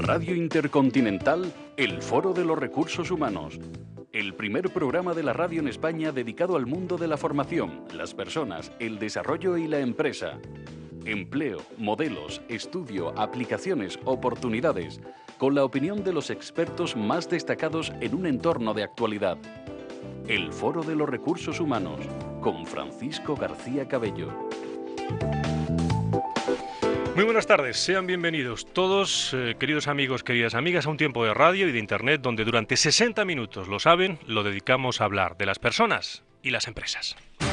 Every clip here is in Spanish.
Radio Intercontinental, el Foro de los Recursos Humanos. El primer programa de la radio en España dedicado al mundo de la formación, las personas, el desarrollo y la empresa. Empleo, modelos, estudio, aplicaciones, oportunidades, con la opinión de los expertos más destacados en un entorno de actualidad. El Foro de los Recursos Humanos, con Francisco García Cabello. Muy buenas tardes, sean bienvenidos todos, queridos amigos, queridas amigas, a un tiempo de radio y de internet donde durante 60 minutos, lo saben, lo dedicamos a hablar de las personas y las empresas.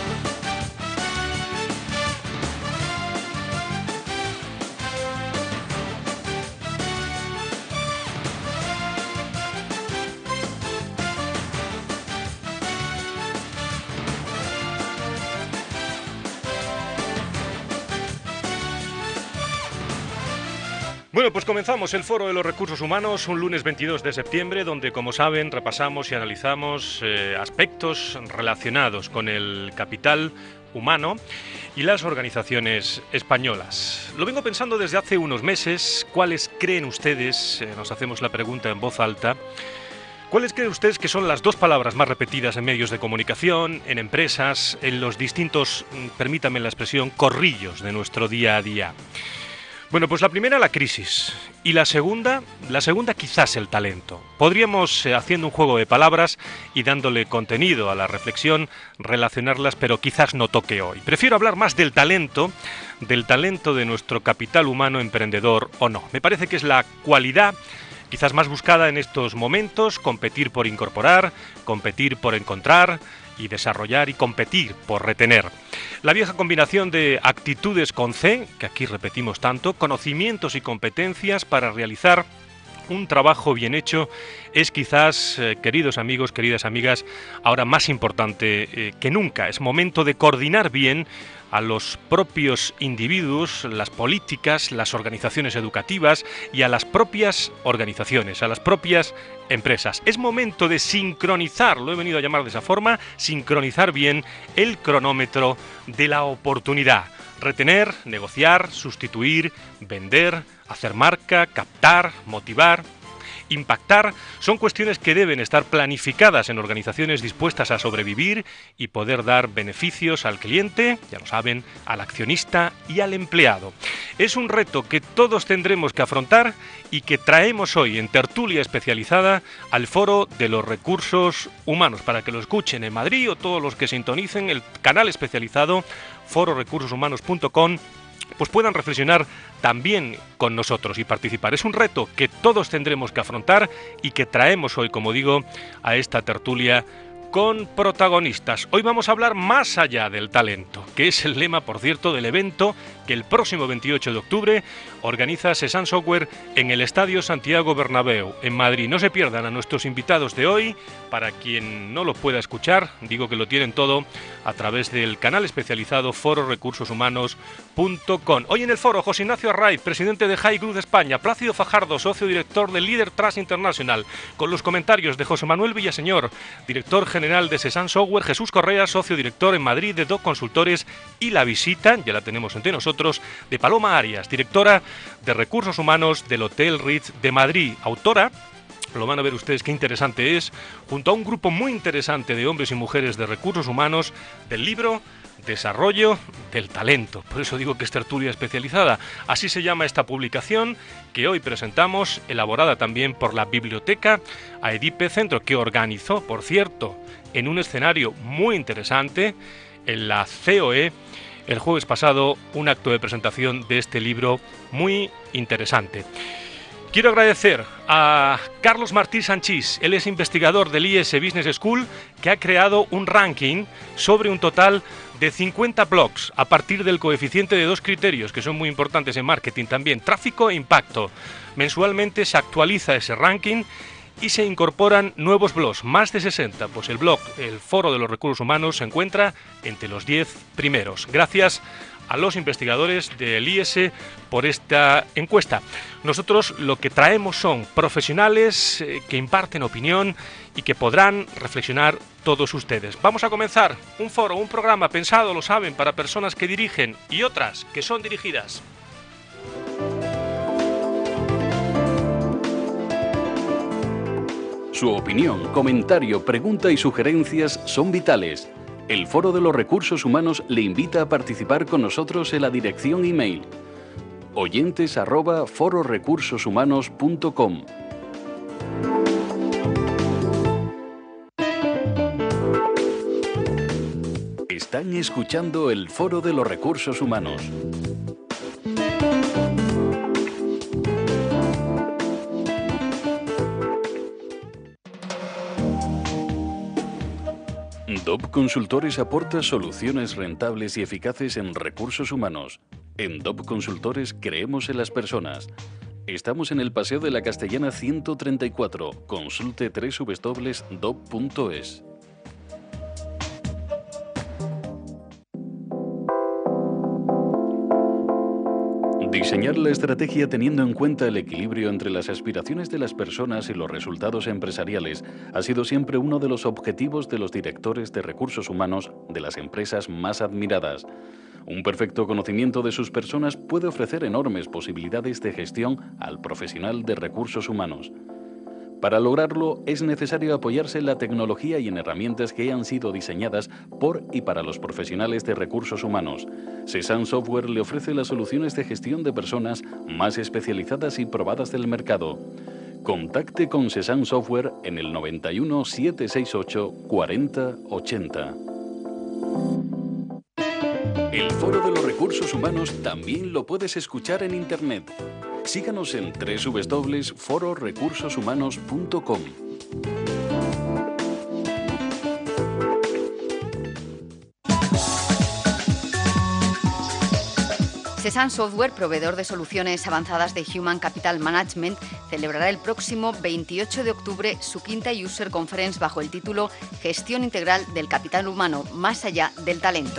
Bueno, pues comenzamos el Foro de los Recursos Humanos un lunes 22 de septiembre, donde, como saben, repasamos y analizamos aspectos relacionados con el capital humano y las organizaciones españolas. Lo vengo pensando desde hace unos meses. ¿Cuáles creen ustedes, nos hacemos la pregunta en voz alta, cuáles creen ustedes que son las dos palabras más repetidas en medios de comunicación, en empresas, en los distintos, permítanme la expresión, corrillos de nuestro día a día? Bueno, pues la primera, la crisis, y la segunda quizás el talento. Podríamos, haciendo un juego de palabras y dándole contenido a la reflexión, relacionarlas, pero quizás no toque hoy. Prefiero hablar más del talento de nuestro capital humano emprendedor o no. Me parece que es la cualidad quizás más buscada en estos momentos: competir por incorporar, competir por encontrar y desarrollar, y competir por retener. La vieja combinación de actitudes con C, que aquí repetimos tanto, conocimientos y competencias para realizar un trabajo bien hecho, es quizás, queridos amigos, queridas amigas, ahora más importante que nunca. Es momento de coordinar bien a los propios individuos, las políticas, las organizaciones educativas y a las propias organizaciones, a las propias empresas. Es momento de sincronizar, lo he venido a llamar de esa forma, sincronizar bien el cronómetro de la oportunidad. Retener, negociar, sustituir, vender, hacer marca, captar, motivar, impactar, son cuestiones que deben estar planificadas en organizaciones dispuestas a sobrevivir y poder dar beneficios al cliente, ya lo saben, al accionista y al empleado. Es un reto que todos tendremos que afrontar y que traemos hoy en tertulia especializada al Foro de los Recursos Humanos, para que lo escuchen en Madrid o todos los que sintonicen el canal especializado fororecursoshumanos.com, pues puedan reflexionar también con nosotros y participar. Es un reto que todos tendremos que afrontar y que traemos hoy, como digo, a esta tertulia con protagonistas. Hoy vamos a hablar más allá del talento, que es el lema, por cierto, del evento que el próximo 28 de octubre organiza Cezanne Software en el Estadio Santiago Bernabéu, en Madrid. No se pierdan a nuestros invitados de hoy. Para quien no lo pueda escuchar, digo que lo tienen todo a través del canal especializado fororecursoshumanos.com. Hoy en el foro, José Ignacio Arraiz, presidente de High Group de España; Plácido Fajardo, socio director de Leader Trust International, con los comentarios de José Manuel Villaseñor, director general de Cezanne Software; Jesús Correa, socio director en Madrid de DOC Consultores; y la visita, ya la tenemos entre nosotros, de Paloma Arias, directora de Recursos Humanos del Hotel Ritz de Madrid, autora, lo van a ver ustedes qué interesante es, junto a un grupo muy interesante de hombres y mujeres de recursos humanos, del libro Desarrollo del Talento. Por eso digo que es tertulia especializada. Así se llama esta publicación que hoy presentamos, elaborada también por la Biblioteca Aedipe Centro, que organizó, por cierto, en un escenario muy interesante, en la COE, el jueves pasado, un acto de presentación de este libro muy interesante. Quiero agradecer a Carlos Martí Sanchís. Él es investigador del IS Business School, que ha creado un ranking sobre un total de 50 blogs a partir del coeficiente de dos criterios que son muy importantes en marketing también: tráfico e impacto. Mensualmente se actualiza ese ranking y se incorporan nuevos blogs, más de 60. Pues el blog, el Foro de los Recursos Humanos, se encuentra entre los 10 primeros. Gracias a los investigadores del IS por esta encuesta. Nosotros lo que traemos son profesionales que imparten opinión y que podrán reflexionar todos ustedes. Vamos a comenzar un foro, un programa pensado, lo saben, para personas que dirigen y otras que son dirigidas. Su opinión, comentario, pregunta y sugerencias son vitales. El Foro de los Recursos Humanos le invita a participar con nosotros en la dirección email oyentes@fororecursoshumanos.com. Están escuchando el Foro de los Recursos Humanos. DOP Consultores aporta soluciones rentables y eficaces en recursos humanos. En DOP Consultores creemos en las personas. Estamos en el Paseo de la Castellana 134. Consulte www.dop.es. Diseñar la estrategia teniendo en cuenta el equilibrio entre las aspiraciones de las personas y los resultados empresariales ha sido siempre uno de los objetivos de los directores de recursos humanos de las empresas más admiradas. Un perfecto conocimiento de sus personas puede ofrecer enormes posibilidades de gestión al profesional de recursos humanos. Para lograrlo, es necesario apoyarse en la tecnología y en herramientas que han sido diseñadas por y para los profesionales de recursos humanos. Cezanne Software le ofrece las soluciones de gestión de personas más especializadas y probadas del mercado. Contacte con Cezanne Software en el 91 768 40 80. El Foro de los Recursos Humanos también lo puedes escuchar en Internet. Síganos en www.fororecursoshumanos.com. Cezanne Software, proveedor de soluciones avanzadas de Human Capital Management, celebrará el próximo 28 de octubre su quinta User Conference bajo el título Gestión Integral del Capital Humano, más allá del talento.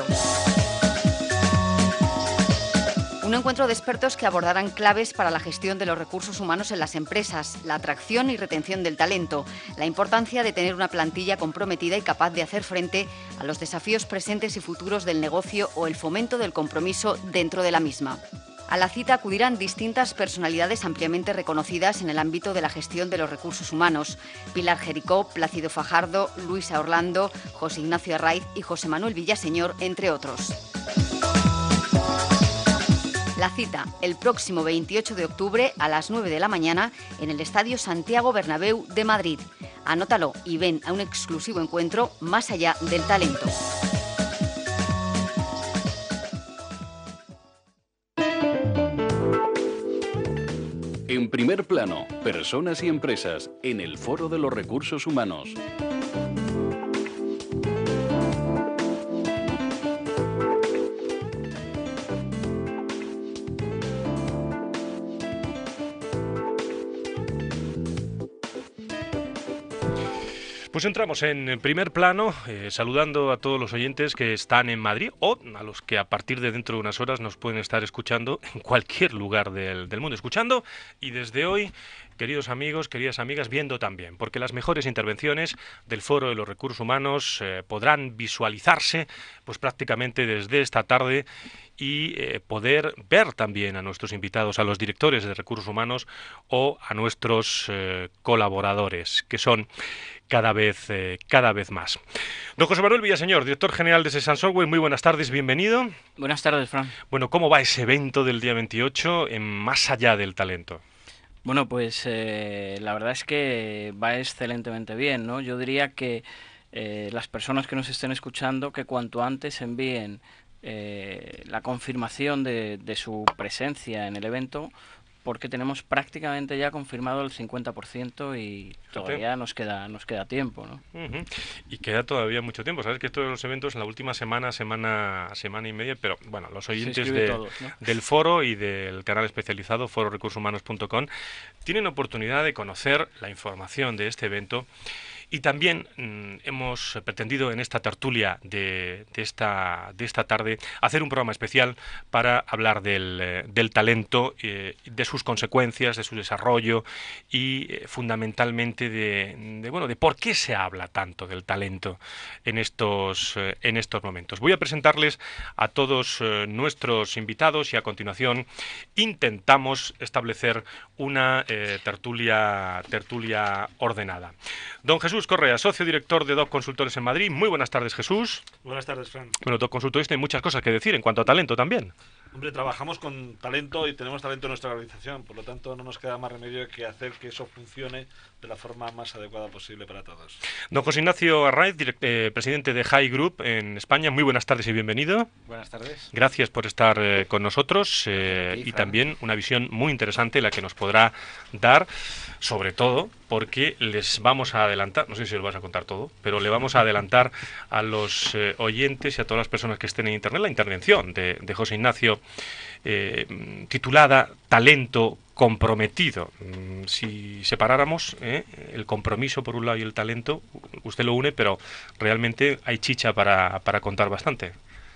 Un encuentro de expertos que abordarán claves para la gestión de los recursos humanos en las empresas, la atracción y retención del talento, la importancia de tener una plantilla comprometida y capaz de hacer frente a los desafíos presentes y futuros del negocio o el fomento del compromiso dentro de la misma. A la cita acudirán distintas personalidades ampliamente reconocidas en el ámbito de la gestión de los recursos humanos: Pilar Jericó, Plácido Fajardo, Luisa Orlando, José Ignacio Arraiz y José Manuel Villaseñor, entre otros. La cita, el próximo 28 de octubre a las 9 de la mañana en el Estadio Santiago Bernabéu de Madrid. Anótalo y ven a un exclusivo encuentro más allá del talento. En primer plano, personas y empresas en el Foro de los Recursos Humanos. Pues entramos en primer plano, saludando a todos los oyentes que están en Madrid o a los que a partir de dentro de unas horas nos pueden estar escuchando en cualquier lugar del mundo, escuchando y desde hoy, queridos amigos, queridas amigas, viendo también, porque las mejores intervenciones del Foro de los Recursos Humanos podrán visualizarse pues prácticamente desde esta tarde y poder ver también a nuestros invitados, a los directores de recursos humanos o a nuestros colaboradores, que son cada vez más. Don José Manuel Villaseñor, director general de Cezanne Software, muy buenas tardes, bienvenido. Buenas tardes, Fran. Bueno, ¿cómo va ese evento del día 28 en Más allá del talento? Bueno, pues la verdad es que va excelentemente bien, ¿no? Yo diría que las personas que nos estén escuchando, que cuanto antes envíen la confirmación de su presencia en el evento, porque tenemos prácticamente ya confirmado el 50% y todavía nos queda tiempo, ¿no? Y queda todavía mucho tiempo. Sabes que estos eventos en la última semana y media, pero bueno, los oyentes todos, ¿no? del foro y del canal especializado fororecursoshumanos.com tienen oportunidad de conocer la información de este evento Y también hemos pretendido en esta tertulia de esta tarde hacer un programa especial para hablar del talento, de sus consecuencias, de su desarrollo y fundamentalmente de por qué se habla tanto del talento en estos momentos. Voy a presentarles a todos nuestros invitados y a continuación intentamos establecer una tertulia ordenada. Don Jesús Correa, socio director de DOC Consultores en Madrid. Muy buenas tardes, Jesús. Buenas tardes, Fran. Bueno, DOC Consultores tiene muchas cosas que decir en cuanto a talento también. Hombre, trabajamos con talento y tenemos talento en nuestra organización, por lo tanto no nos queda más remedio que hacer que eso funcione de la forma más adecuada posible para todos. Don José Ignacio Arraiz, presidente de High Group en España. Muy buenas tardes y bienvenido. Buenas tardes. Gracias por estar con nosotros y también una visión muy interesante la que nos podrá dar, sobre todo porque les vamos a adelantar, no sé si os vas a contar todo, pero le vamos a adelantar a los oyentes y a todas las personas que estén en Internet la intervención de José Ignacio titulada Talento comprometido. Si separáramos el compromiso por un lado y el talento, usted lo une, pero realmente hay chicha para contar bastante.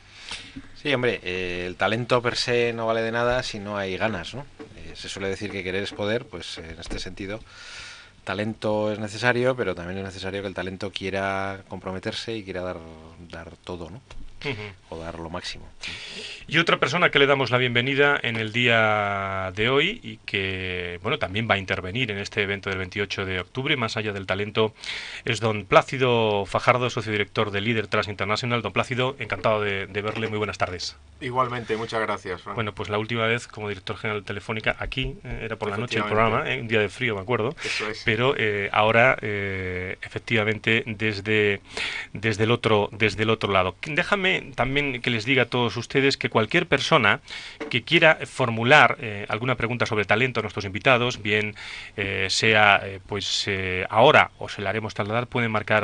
Sí, hombre, el talento per se no vale de nada si no hay ganas, ¿no? Se suele decir que querer es poder, pues en este sentido talento es necesario, pero también es necesario que el talento quiera comprometerse y quiera dar todo, ¿no? O dar lo máximo. Y otra persona que le damos la bienvenida en el día de hoy y que, bueno, también va a intervenir en este evento del 28 de octubre, más allá del talento, es don Plácido Fajardo, socio director de Leader Trust International. Don Plácido, encantado de verle. Muy buenas tardes. Igualmente, muchas gracias, Fran. Bueno, pues la última vez como director general de Telefónica aquí, era por la noche el programa, un día de frío, me acuerdo. Eso es. Pero ahora, efectivamente, desde el otro lado. Déjame también que les diga a todos ustedes que cualquier persona que quiera formular alguna pregunta sobre talento a nuestros invitados, bien sea ahora o se la haremos trasladar, pueden marcar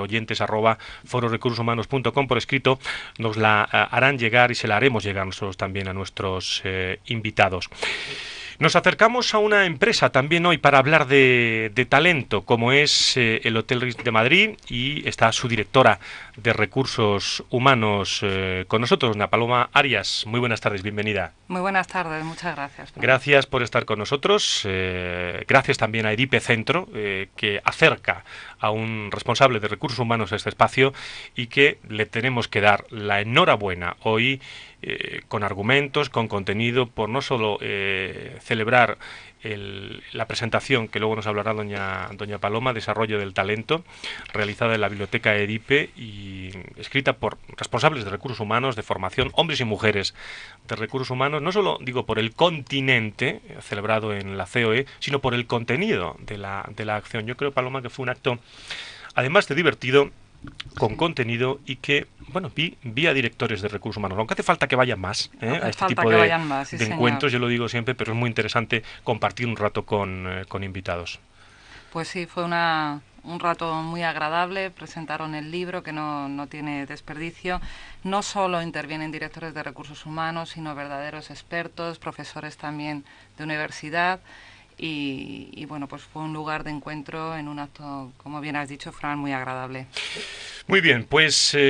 oyentes@fororecursoshumanos.com por escrito, nos la harán llegar y se la haremos llegar nosotros también a nuestros invitados. Nos acercamos a una empresa también hoy para hablar de talento, como es el Hotel Ritz de Madrid, y está su directora de Recursos Humanos con nosotros, doña Paloma Arias. Muy buenas tardes, bienvenida. Muy buenas tardes, muchas gracias. Gracias por estar con nosotros. Gracias también a Edipe Centro, que acerca a un responsable de Recursos Humanos a este espacio y que le tenemos que dar la enhorabuena hoy con argumentos, con contenido, por no solo celebrar la presentación que luego nos hablará doña Paloma, Desarrollo del Talento, realizada en la Biblioteca Edipe y escrita por responsables de recursos humanos, de formación, hombres y mujeres de recursos humanos, no solo digo por el continente celebrado en la COE, sino por el contenido de la acción. Yo creo, Paloma, que fue un acto, además de divertido, con contenido, y que, bueno, vi a directores de recursos humanos, aunque hace falta que vayan más a este tipo de encuentros, yo lo digo siempre, pero es muy interesante compartir un rato con invitados. Pues sí, fue un rato muy agradable, presentaron el libro que no tiene desperdicio, no solo intervienen directores de recursos humanos, sino verdaderos expertos, profesores también de universidad. Y bueno, pues fue un lugar de encuentro en un acto, como bien has dicho, Fran, muy agradable. Muy bien, pues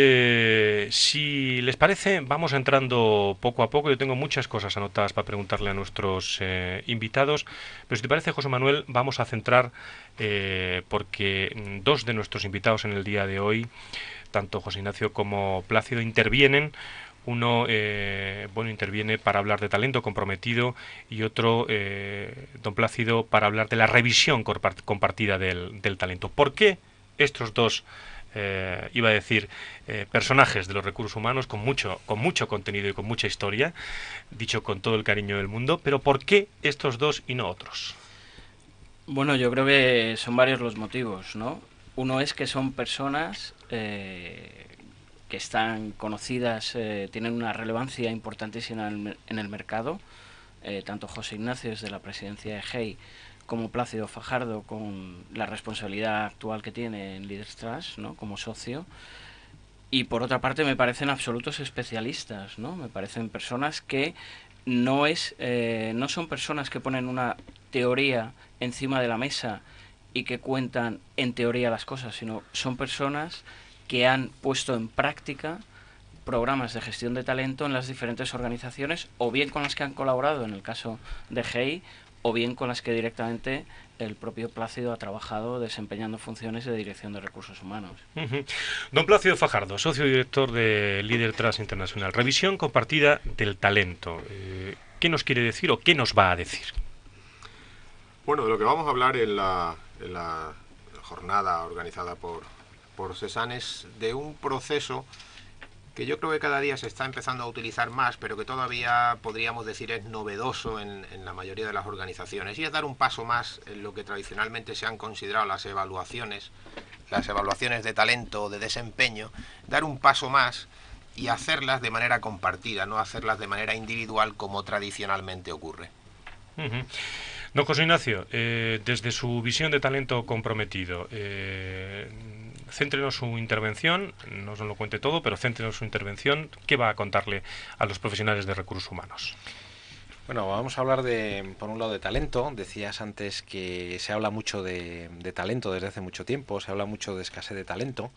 si les parece, vamos entrando poco a poco. Yo tengo muchas cosas anotadas para preguntarle a nuestros invitados, pero si te parece, José Manuel, vamos a centrar, porque dos de nuestros invitados en el día de hoy, tanto José Ignacio como Plácido, intervienen. Uno interviene para hablar de talento comprometido y otro, don Plácido, para hablar de la revisión compartida del talento. ¿Por qué estos dos, personajes de los recursos humanos con mucho contenido y con mucha historia, dicho con todo el cariño del mundo, pero por qué estos dos y no otros? Bueno, yo creo que son varios los motivos, ¿no? Uno es que son personas que están conocidas, tienen una relevancia importantísima en el mercado, tanto José Ignacio desde la presidencia de GEI como Plácido Fajardo con la responsabilidad actual que tiene en Leader Trust, ¿no?, como socio. Y por otra parte me parecen absolutos especialistas, ¿no? Me parecen personas que no son personas que ponen una teoría encima de la mesa y que cuentan en teoría las cosas, sino son personas que han puesto en práctica programas de gestión de talento en las diferentes organizaciones, o bien con las que han colaborado en el caso de GEI, o bien con las que directamente el propio Plácido ha trabajado desempeñando funciones de dirección de recursos humanos. Don Plácido Fajardo, socio director de Líder Trust Internacional. Revisión compartida del talento. ¿Qué nos quiere decir o qué nos va a decir? Bueno, de lo que vamos a hablar en la jornada organizada por CESAN es de un proceso que yo creo que cada día se está empezando a utilizar más, pero que todavía podríamos decir es novedoso en la mayoría de las organizaciones, y es dar un paso más en lo que tradicionalmente se han considerado las evaluaciones de talento o de desempeño, dar un paso más y hacerlas de manera compartida, no hacerlas de manera individual como tradicionalmente ocurre. Don José Ignacio, desde su visión de talento comprometido, céntrenos su intervención, no nos lo cuente todo, pero céntrenos su intervención. ¿Qué va a contarle a los profesionales de recursos humanos? Bueno, vamos a hablar por un lado de talento. Decías antes que se habla mucho de talento desde hace mucho tiempo, se habla mucho de escasez de talento.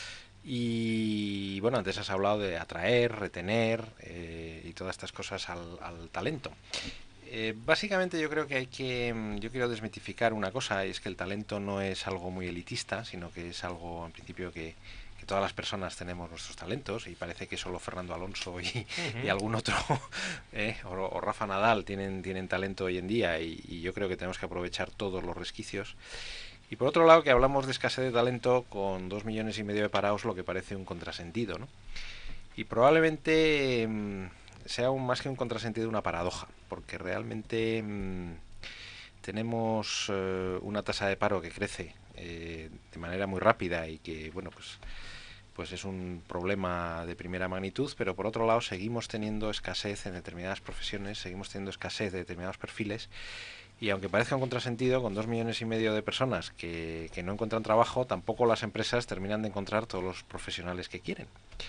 Y bueno, antes has hablado de atraer, retener y todas estas cosas al talento. Básicamente yo creo que yo quiero desmitificar una cosa, y es que el talento no es algo muy elitista, sino que es algo en principio que todas las personas tenemos nuestros talentos, y parece que solo Fernando Alonso y algún otro o Rafa Nadal tienen talento hoy en día, y yo creo que tenemos que aprovechar todos los resquicios. Y por otro lado, que hablamos de escasez de talento con 2,5 millones de parados, lo que parece un contrasentido, ¿no? Y probablemente sea aún más que un contrasentido, una paradoja, porque realmente tenemos una tasa de paro que crece de manera muy rápida, y que, bueno, pues es un problema de primera magnitud, pero por otro lado seguimos teniendo escasez en determinadas profesiones, seguimos teniendo escasez de determinados perfiles, y aunque parezca un contrasentido, con 2,5 millones de personas que no encuentran trabajo, tampoco las empresas terminan de encontrar todos los profesionales que quieren.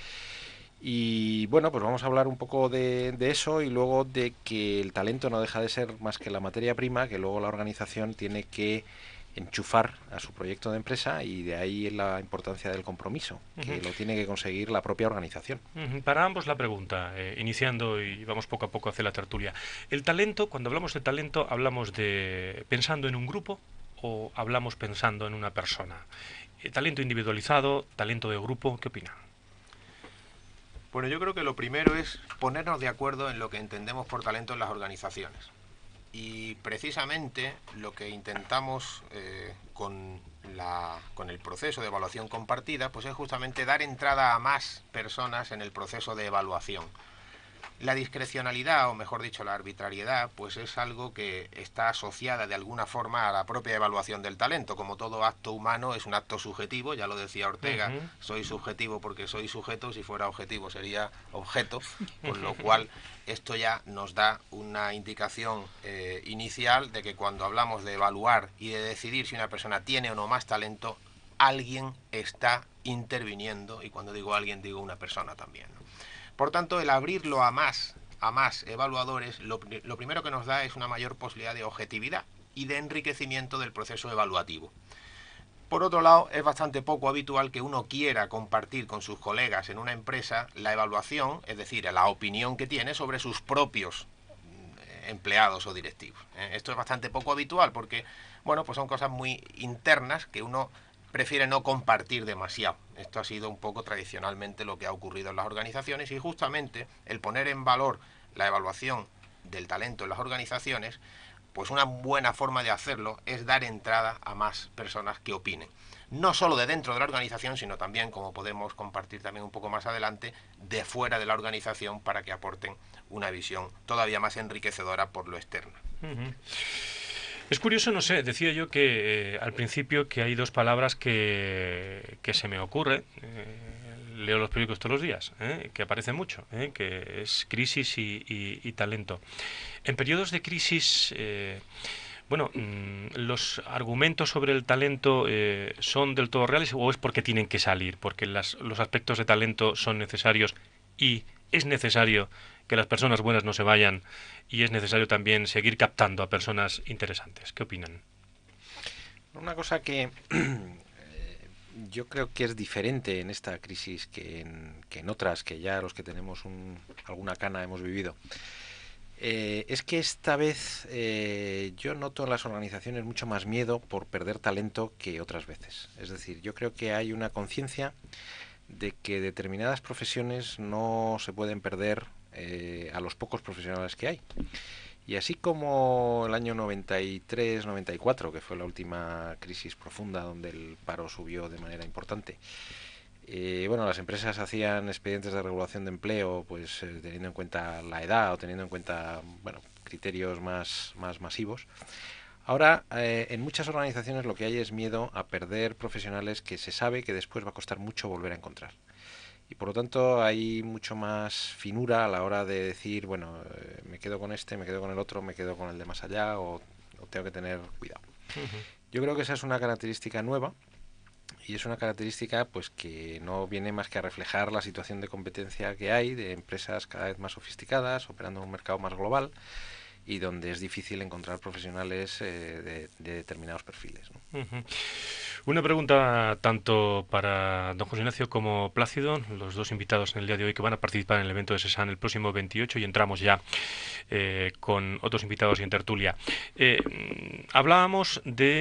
Y bueno, pues vamos a hablar un poco de eso, y luego de que el talento no deja de ser más que la materia prima que luego la organización tiene que enchufar a su proyecto de empresa, y de ahí la importancia del compromiso, que lo tiene que conseguir la propia organización. Para ambos la pregunta, iniciando y vamos poco a poco hacia la tertulia. El talento, cuando hablamos de talento, ¿hablamos de pensando en un grupo o hablamos pensando en una persona? ¿Talento individualizado, talento de grupo? ¿Qué opinan? Bueno, yo creo que lo primero es ponernos de acuerdo en lo que entendemos por talento en las organizaciones. Y precisamente lo que intentamos con el proceso de evaluación compartida, pues es justamente dar entrada a más personas en el proceso de evaluación. La discrecionalidad, o mejor dicho, la arbitrariedad, pues es algo que está asociada de alguna forma a la propia evaluación del talento. Como todo acto humano es un acto subjetivo, ya lo decía Ortega, soy subjetivo porque soy sujeto, si fuera objetivo sería objeto, con lo cual esto ya nos da una indicación inicial de que cuando hablamos de evaluar y de decidir si una persona tiene o no más talento, alguien está interviniendo, y cuando digo alguien digo una persona también, ¿no? Por tanto, el abrirlo a más evaluadores, lo primero que nos da es una mayor posibilidad de objetividad y de enriquecimiento del proceso evaluativo. Por otro lado, es bastante poco habitual que uno quiera compartir con sus colegas en una empresa la evaluación, es decir, la opinión que tiene sobre sus propios empleados o directivos. Esto es bastante poco habitual porque, bueno, pues son cosas muy internas que uno prefiere no compartir demasiado. Esto ha sido un poco tradicionalmente lo que ha ocurrido en las organizaciones, y justamente el poner en valor la evaluación del talento en las organizaciones, pues una buena forma de hacerlo es dar entrada a más personas que opinen. No solo de dentro de la organización, sino también, como podemos compartir también un poco más adelante, de fuera de la organización, para que aporten una visión todavía más enriquecedora por lo externo. Es curioso, no sé, decía yo que al principio que hay dos palabras que se me ocurre, leo los periódicos todos los días, que aparecen mucho, que es crisis y talento. En periodos de crisis, ¿los argumentos sobre el talento son del todo reales, o es porque tienen que salir, porque los aspectos de talento son necesarios y es necesario que las personas buenas no se vayan, y es necesario también seguir captando a personas interesantes? ¿Qué opinan? Una cosa que yo creo que es diferente en esta crisis que en otras, que ya los que tenemos alguna cana hemos vivido, es que esta vez yo noto en las organizaciones mucho más miedo por perder talento que otras veces. Es decir, yo creo que hay una conciencia de que determinadas profesiones no se pueden perder a los pocos profesionales que hay. Y así como el año 93-94, que fue la última crisis profunda donde el paro subió de manera importante, bueno, las empresas hacían expedientes de regulación de empleo, pues teniendo en cuenta la edad o teniendo en cuenta, bueno, criterios más masivos. Ahora, en muchas organizaciones lo que hay es miedo a perder profesionales que se sabe que después va a costar mucho volver a encontrar. Y por lo tanto hay mucho más finura a la hora de decir, bueno, me quedo con este, me quedo con el otro, me quedo con el de más allá, o tengo que tener cuidado. Yo creo que esa es una característica nueva, y es una característica pues que no viene más que a reflejar la situación de competencia que hay de empresas cada vez más sofisticadas, operando en un mercado más global, y donde es difícil encontrar profesionales de determinados perfiles, ¿no? Una pregunta tanto para don José Ignacio como Plácido, los dos invitados en el día de hoy que van a participar en el evento de SESAN el próximo 28, y entramos ya con otros invitados y en tertulia. Hablábamos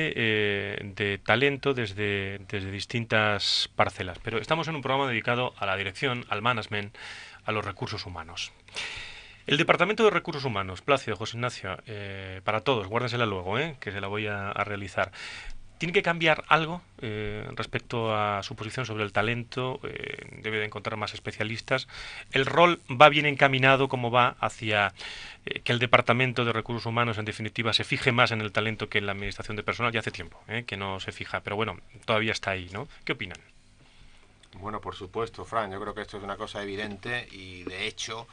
de talento desde distintas parcelas, pero estamos en un programa dedicado a la dirección, al management, a los recursos humanos. El Departamento de Recursos Humanos, Plácido, José Ignacio, para todos, guárdensela luego, que se la voy a realizar. ¿Tiene que cambiar algo respecto a su posición sobre el talento? ¿Debe de encontrar más especialistas? ¿El rol va bien encaminado como va hacia que el Departamento de Recursos Humanos, en definitiva, se fije más en el talento que en la administración de personal? Ya hace tiempo que no se fija, pero bueno, todavía está ahí, ¿no? ¿Qué opinan? Bueno, por supuesto, Fran, yo creo que esto es una cosa evidente y, de hecho,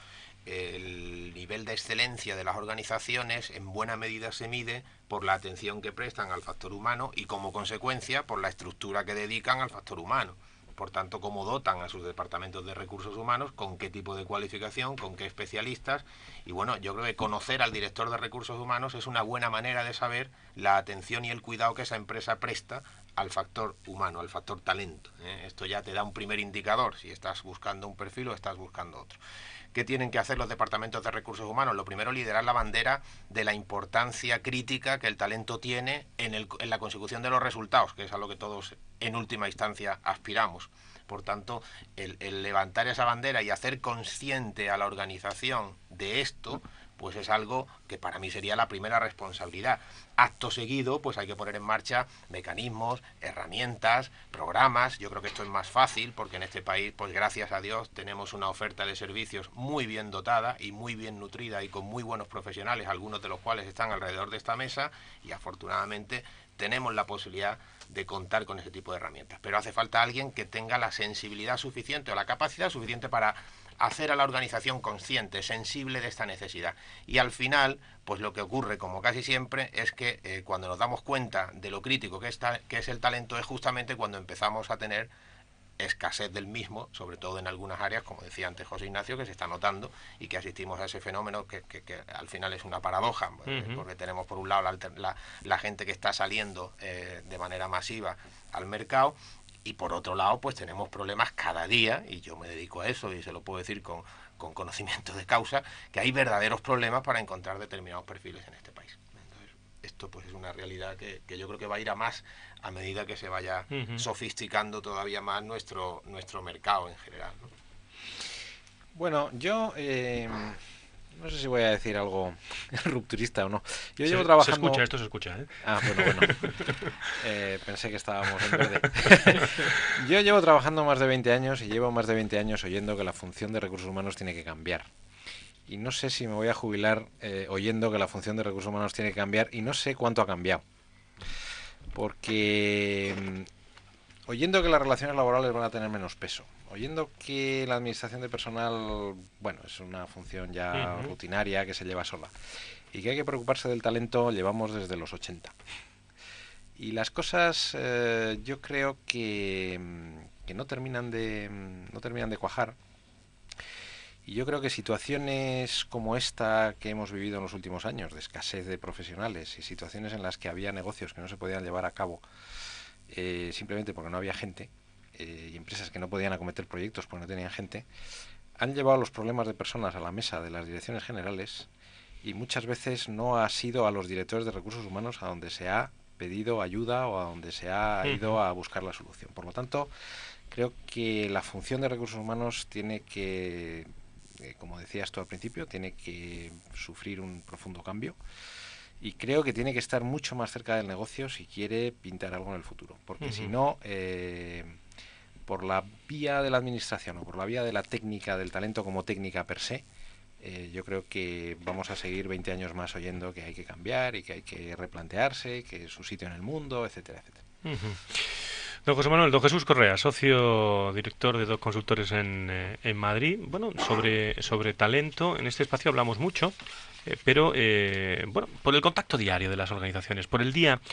el nivel de excelencia de las organizaciones en buena medida se mide por la atención que prestan al factor humano y, como consecuencia, por la estructura que dedican al factor humano. Por tanto, cómo dotan a sus departamentos de recursos humanos, con qué tipo de cualificación, con qué especialistas. Y bueno, yo creo que conocer al director de recursos humanos es una buena manera de saber la atención y el cuidado que esa empresa presta al factor humano, al factor talento. Esto ya te da un primer indicador, si estás buscando un perfil o estás buscando otro. ¿Qué tienen que hacer los departamentos de recursos humanos? Lo primero, liderar la bandera de la importancia crítica que el talento tiene en la consecución de los resultados, que es a lo que todos en última instancia aspiramos. Por tanto, el levantar esa bandera y hacer consciente a la organización de esto, pues es algo que para mí sería la primera responsabilidad. Acto seguido, pues hay que poner en marcha mecanismos, herramientas, programas. Yo creo que esto es más fácil porque en este país, pues gracias a Dios, tenemos una oferta de servicios muy bien dotada y muy bien nutrida y con muy buenos profesionales, algunos de los cuales están alrededor de esta mesa, y afortunadamente tenemos la posibilidad de contar con ese tipo de herramientas. Pero hace falta alguien que tenga la sensibilidad suficiente o la capacidad suficiente para hacer a la organización consciente, sensible de esta necesidad. Y al final, pues lo que ocurre, como casi siempre, es que cuando nos damos cuenta de lo crítico que es el talento, es justamente cuando empezamos a tener escasez del mismo, sobre todo en algunas áreas, como decía antes José Ignacio, que se está notando y que asistimos a ese fenómeno que al final es una paradoja, porque tenemos por un lado la gente que está saliendo de manera masiva al mercado, y por otro lado pues tenemos problemas cada día, y yo me dedico a eso y se lo puedo decir con conocimiento de causa, que hay verdaderos problemas para encontrar determinados perfiles en este país. Entonces, esto pues es una realidad que yo creo que va a ir a más a medida que se vaya sofisticando todavía más nuestro mercado en general, ¿no? Bueno, yo no sé si voy a decir algo rupturista o no. Yo llevo trabajando... Se escucha, esto se escucha, ¿eh? Ah, bueno. Pensé que estábamos en verde. Yo llevo trabajando más de 20 años y llevo más de 20 años oyendo que la función de recursos humanos tiene que cambiar. Y no sé si me voy a jubilar oyendo que la función de recursos humanos tiene que cambiar, y no sé cuánto ha cambiado. Porque oyendo que las relaciones laborales van a tener menos peso, oyendo que la administración de personal, bueno, es una función ya rutinaria que se lleva sola, y que hay que preocuparse del talento, llevamos desde los 80. Y las cosas yo creo que no terminan de cuajar. Y yo creo que situaciones como esta que hemos vivido en los últimos años, de escasez de profesionales y situaciones en las que había negocios que no se podían llevar a cabo simplemente porque no había gente, y empresas que no podían acometer proyectos porque no tenían gente, han llevado los problemas de personas a la mesa de las direcciones generales, y muchas veces no ha sido a los directores de recursos humanos a donde se ha pedido ayuda o a donde se ha ido a buscar la solución. Por lo tanto, creo que la función de recursos humanos tiene que, como decías tú al principio, tiene que sufrir un profundo cambio, y creo que tiene que estar mucho más cerca del negocio si quiere pintar algo en el futuro, porque si no, por la vía de la administración o por la vía de la técnica del talento como técnica per se, yo creo que vamos a seguir 20 años más oyendo que hay que cambiar y que hay que replantearse, que es su sitio en el mundo, etcétera, etcétera. Don José Manuel, don Jesús Correa, socio director de 2 Consultores en Madrid. Bueno, sobre talento, en este espacio hablamos mucho, pero bueno, por el contacto diario de las organizaciones, por el día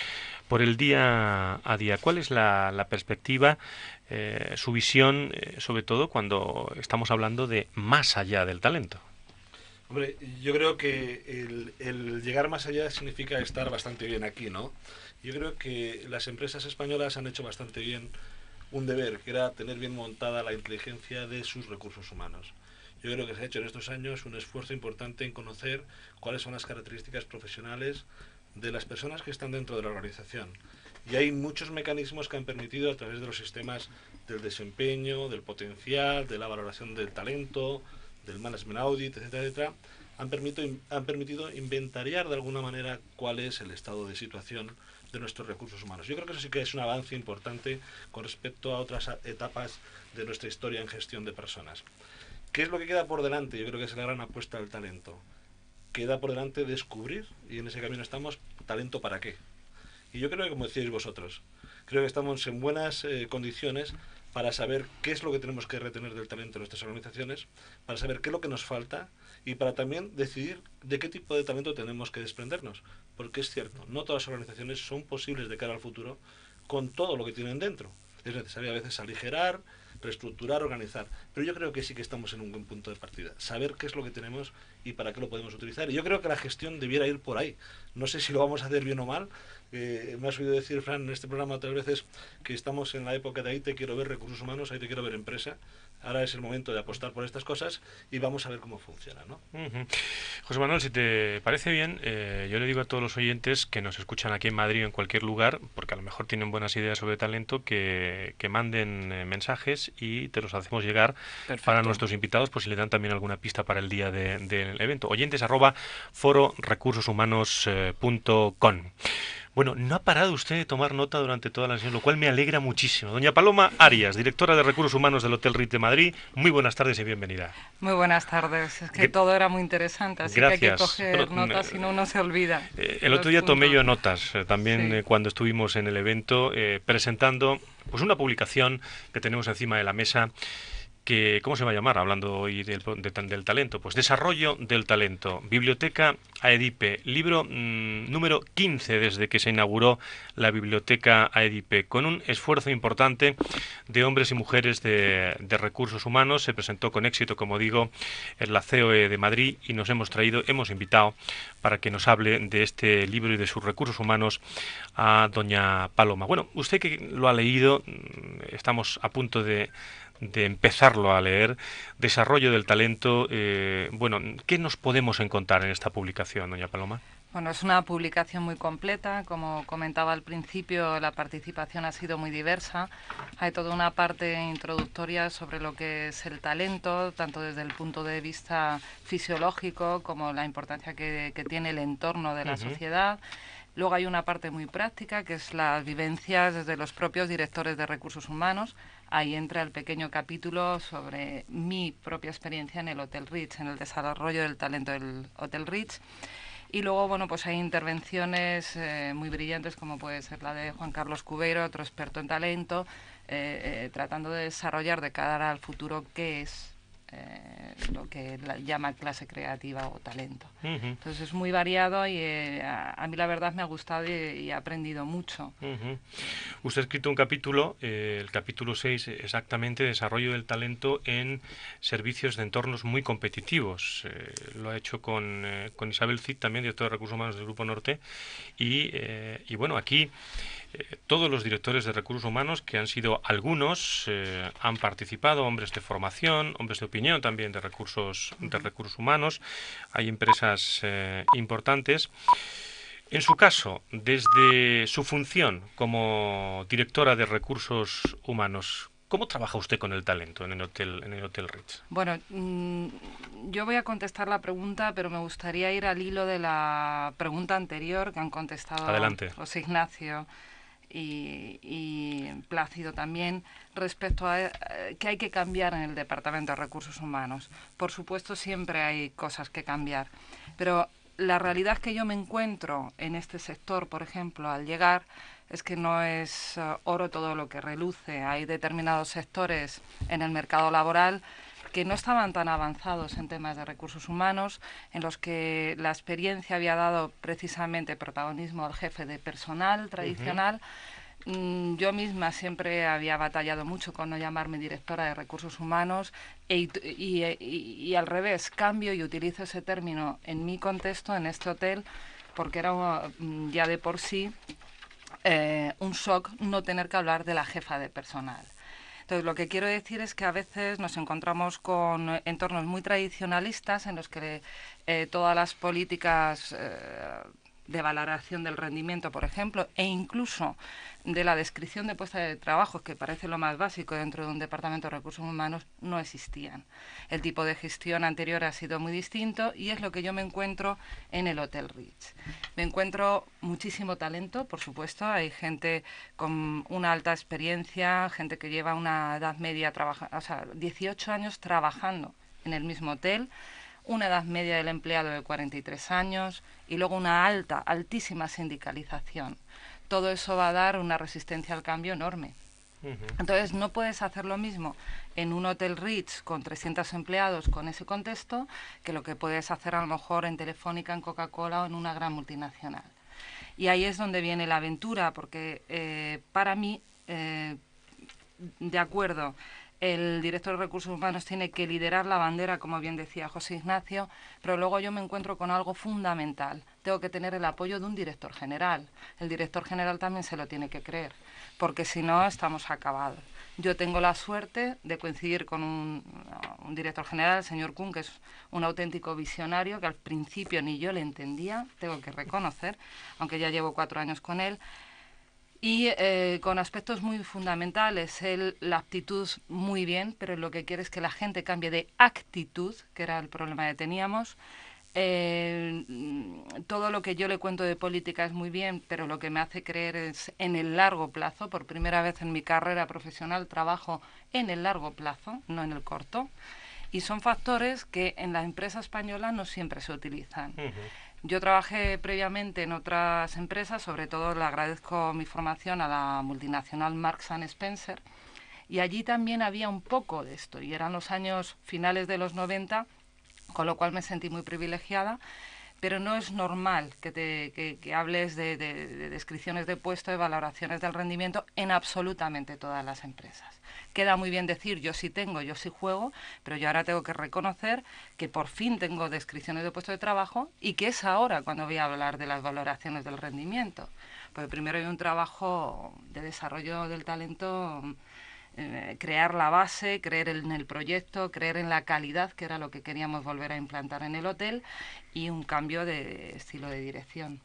a día, ¿cuál es la perspectiva, su visión, sobre todo cuando estamos hablando de más allá del talento? Hombre, yo creo que el llegar más allá significa estar bastante bien aquí, ¿no? Yo creo que las empresas españolas han hecho bastante bien un deber, que era tener bien montada la inteligencia de sus recursos humanos. Yo creo que se ha hecho en estos años un esfuerzo importante en conocer cuáles son las características profesionales de las personas que están dentro de la organización. Y hay muchos mecanismos que han permitido, a través de los sistemas del desempeño, del potencial, de la valoración del talento, del management audit, etcétera, etcétera, han permitido inventariar de alguna manera cuál es el estado de situación de nuestros recursos humanos. Yo creo que eso sí que es un avance importante con respecto a otras etapas de nuestra historia en gestión de personas. ¿Qué es lo que queda por delante? Yo creo que es la gran apuesta del talento. Queda por delante descubrir, y en ese camino estamos, talento para qué. Y yo creo que, como decíais vosotros, creo que estamos en buenas condiciones para saber qué es lo que tenemos que retener del talento en nuestras organizaciones, para saber qué es lo que nos falta y para también decidir de qué tipo de talento tenemos que desprendernos. Porque es cierto, no todas las organizaciones son posibles de cara al futuro con todo lo que tienen dentro. Es necesario a veces aligerar, reestructurar, organizar. Pero yo creo que sí que estamos en un buen punto de partida. Saber qué es lo que tenemos y para qué lo podemos utilizar. Y yo creo que la gestión debiera ir por ahí. No sé si lo vamos a hacer bien o mal. Me has oído decir, Fran, en este programa otras veces que estamos en la época de ahí te quiero ver recursos humanos, ahí te quiero ver empresa. Ahora es el momento de apostar por estas cosas y vamos a ver cómo funciona, ¿no? José Manuel, si te parece bien, yo le digo a todos los oyentes que nos escuchan aquí en Madrid o en cualquier lugar, porque a lo mejor tienen buenas ideas sobre talento, que manden mensajes y te los hacemos llegar. Perfecto. Para nuestros invitados, pues si le dan también alguna pista para el día del evento. Oyentes @fororecursoshumanos.com. Bueno, no ha parado usted de tomar nota durante toda la sesión, lo cual me alegra muchísimo. Doña Paloma Arias, directora de Recursos Humanos del Hotel Ritz de Madrid, muy buenas tardes y bienvenida. Muy buenas tardes, es que todo era muy interesante, así Gracias. Que hay que coger notas, si no uno se olvida. El otro día tomé yo notas, también sí. Cuando estuvimos en el evento, presentando pues una publicación que tenemos encima de la mesa, que, ¿cómo se va a llamar? Hablando hoy del talento, pues Desarrollo del Talento, Biblioteca AEDIPE, libro número 15 desde que se inauguró la Biblioteca AEDIPE, con un esfuerzo importante de hombres y mujeres de recursos humanos. Se presentó con éxito, como digo, en la COE de Madrid y nos hemos invitado para que nos hable de este libro y de sus recursos humanos a doña Paloma. Bueno, usted que lo ha leído, estamos a punto de empezarlo a leer, Desarrollo del Talento. Bueno, ¿qué nos podemos encontrar en esta publicación, doña Paloma? Bueno, es una publicación muy completa. Como comentaba al principio, la participación ha sido muy diversa. Hay toda una parte introductoria sobre lo que es el talento, tanto desde el punto de vista fisiológico como la importancia que tiene el entorno de la sociedad. Luego hay una parte muy práctica, que es las vivencias desde los propios directores de recursos humanos. Ahí entra el pequeño capítulo sobre mi propia experiencia en el Hotel Ritz, en el desarrollo del talento del Hotel Ritz. Y luego, bueno, pues hay intervenciones muy brillantes, como puede ser la de Juan Carlos Cubeiro, otro experto en talento, tratando de desarrollar de cara al futuro qué es lo que llama clase creativa o talento. Entonces es muy variado y a mí la verdad me ha gustado y he aprendido mucho. Usted ha escrito un capítulo, el capítulo 6 exactamente, desarrollo del talento en servicios de entornos muy competitivos. Lo ha hecho con Isabel Cid, también directora de Recursos Humanos del Grupo Norte, y bueno, aquí todos los directores de recursos humanos, que han sido algunos, han participado, hombres de formación, hombres de opinión también de recursos humanos. Hay empresas importantes. En su caso, desde su función como directora de recursos humanos, ¿cómo trabaja usted con el talento en el Hotel Ritz? Bueno, yo voy a contestar la pregunta, pero me gustaría ir al hilo de la pregunta anterior que han contestado José Ignacio y Plácido también, respecto a qué hay que cambiar en el Departamento de Recursos Humanos. Por supuesto, siempre hay cosas que cambiar, pero la realidad que yo me encuentro en este sector, por ejemplo, al llegar, es que no es oro todo lo que reluce. Hay determinados sectores en el mercado laboral que no estaban tan avanzados en temas de recursos humanos, en los que la experiencia había dado precisamente protagonismo al jefe de personal tradicional. Yo misma siempre había batallado mucho con no llamarme directora de recursos humanos y al revés, cambio y utilizo ese término en mi contexto, en este hotel, porque era ya de por sí un shock no tener que hablar de la jefa de personal. Entonces, lo que quiero decir es que a veces nos encontramos con entornos muy tradicionalistas en los que todas las políticas de valoración del rendimiento, por ejemplo, e incluso de la descripción de puestos de trabajo, que parece lo más básico dentro de un departamento de recursos humanos, no existían. El tipo de gestión anterior ha sido muy distinto y es lo que yo me encuentro en el Hotel Ritz. Me encuentro muchísimo talento, por supuesto. Hay gente con una alta experiencia, gente que lleva una edad media, 18 años trabajando en el mismo hotel, una edad media del empleado de 43 años y luego una altísima sindicalización. Todo eso va a dar una resistencia al cambio enorme. Entonces no puedes hacer lo mismo en un Hotel Ritz con 300 empleados con ese contexto que lo que puedes hacer a lo mejor en Telefónica, en Coca-Cola o en una gran multinacional. Y ahí es donde viene la aventura, porque para mí, de acuerdo, el director de Recursos Humanos tiene que liderar la bandera, como bien decía José Ignacio, pero luego yo me encuentro con algo fundamental. Tengo que tener el apoyo de un director general. El director general también se lo tiene que creer, porque si no estamos acabados. Yo tengo la suerte de coincidir con un director general, el señor Kuhn, que es un auténtico visionario, que al principio ni yo le entendía, tengo que reconocer, aunque ya llevo 4 años con él, y con aspectos muy fundamentales. La aptitud muy bien, pero lo que quiere es que la gente cambie de actitud, que era el problema que teníamos. Todo lo que yo le cuento de política es muy bien, pero lo que me hace creer es en el largo plazo. Por primera vez en mi carrera profesional trabajo en el largo plazo, no en el corto. Y son factores que en la empresa española no siempre se utilizan. Yo trabajé previamente en otras empresas, sobre todo le agradezco mi formación a la multinacional Marks & Spencer, y allí también había un poco de esto, y eran los años finales de los 90, con lo cual me sentí muy privilegiada, pero no es normal que hables de descripciones de puesto, de valoraciones del rendimiento en absolutamente todas las empresas. Queda muy bien decir yo sí tengo, yo sí juego, pero yo ahora tengo que reconocer que por fin tengo descripciones de puesto de trabajo y que es ahora cuando voy a hablar de las valoraciones del rendimiento. Porque primero hay un trabajo de desarrollo del talento, crear la base, creer en el proyecto, creer en la calidad, que era lo que queríamos volver a implantar en el hotel, y un cambio de estilo de dirección.